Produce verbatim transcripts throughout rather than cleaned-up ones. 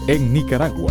en Nicaragua.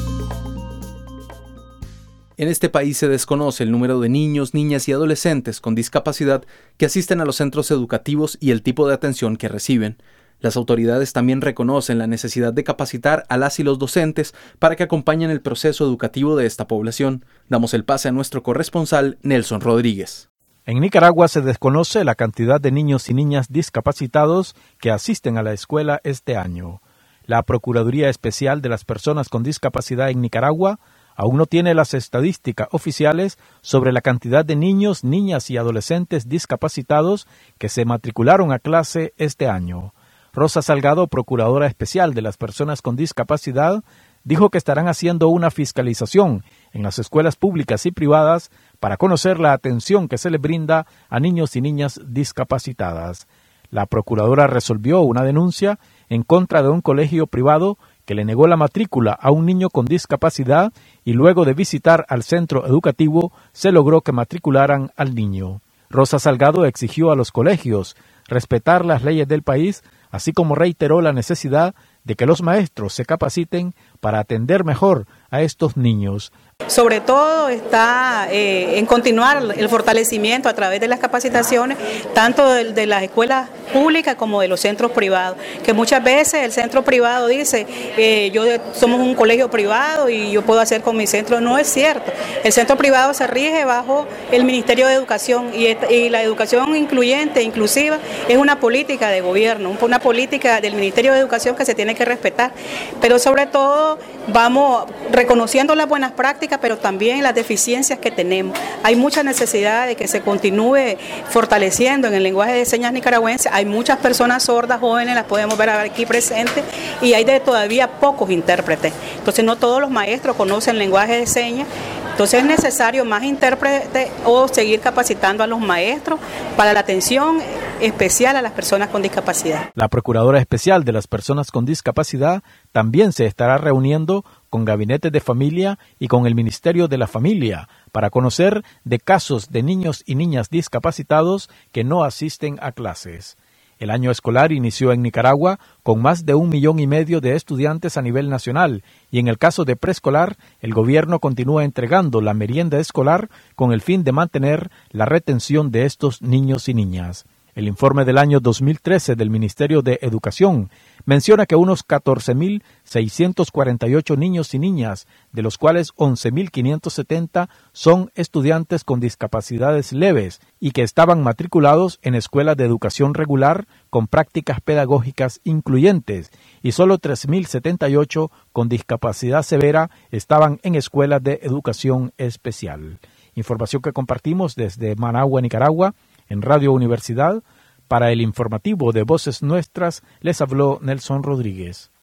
En este país se desconoce el número de niños, niñas y adolescentes con discapacidad que asisten a los centros educativos y el tipo de atención que reciben. Las autoridades también reconocen la necesidad de capacitar a las y los docentes para que acompañen el proceso educativo de esta población. Damos el pase a nuestro corresponsal, Nelson Rodríguez. En Nicaragua se desconoce la cantidad de niños y niñas discapacitados que asisten a la escuela este año. La Procuraduría Especial de las Personas con Discapacidad en Nicaragua aún no tiene las estadísticas oficiales sobre la cantidad de niños, niñas y adolescentes discapacitados que se matricularon a clase este año. Rosa Salgado, Procuradora Especial de las Personas con Discapacidad, dijo que estarán haciendo una fiscalización en las escuelas públicas y privadas para conocer la atención que se le brinda a niños y niñas discapacitadas. La Procuradora resolvió una denuncia en contra de un colegio privado que le negó la matrícula a un niño con discapacidad y luego de visitar al centro educativo se logró que matricularan al niño. Rosa Salgado exigió a los colegios respetar las leyes del país, así como reiteró la necesidad de que los maestros se capaciten para atender mejor a estos niños. Sobre todo está eh, en continuar el fortalecimiento a través de las capacitaciones, tanto de, de las escuelas públicas como de los centros privados, que muchas veces el centro privado dice, eh, yo somos un colegio privado y yo puedo hacer con mi centro. No es cierto. El centro privado se rige bajo el Ministerio de Educación y, y la educación incluyente, inclusiva, es una política de gobierno, una política del Ministerio de Educación que se tiene que respetar, pero sobre todo vamos reconociendo las buenas prácticas, pero también las deficiencias que tenemos. Hay mucha necesidad de que se continúe fortaleciendo en el lenguaje de señas nicaragüense. Hay muchas personas sordas, jóvenes, las podemos ver aquí presentes, y hay de todavía pocos intérpretes. Entonces no todos los maestros conocen el lenguaje de señas. Entonces es necesario más intérpretes o seguir capacitando a los maestros para la atención especial a las personas con discapacidad. La Procuradora Especial de las Personas con Discapacidad también se estará reuniendo con gabinetes de familia y con el Ministerio de la Familia para conocer de casos de niños y niñas discapacitados que no asisten a clases. El año escolar inició en Nicaragua con más de un millón y medio de estudiantes a nivel nacional y en el caso de preescolar, el gobierno continúa entregando la merienda escolar con el fin de mantener la retención de estos niños y niñas. El informe del año dos mil trece del Ministerio de Educación menciona que unos catorce mil seiscientos cuarenta y ocho niños y niñas, de los cuales once mil quinientos setenta son estudiantes con discapacidades leves y que estaban matriculados en escuelas de educación regular con prácticas pedagógicas incluyentes, y solo tres mil setenta y ocho con discapacidad severa estaban en escuelas de educación especial. Información que compartimos desde Managua, Nicaragua, en Radio Universidad. Para el informativo de Voces Nuestras, les habló Nelson Rodríguez.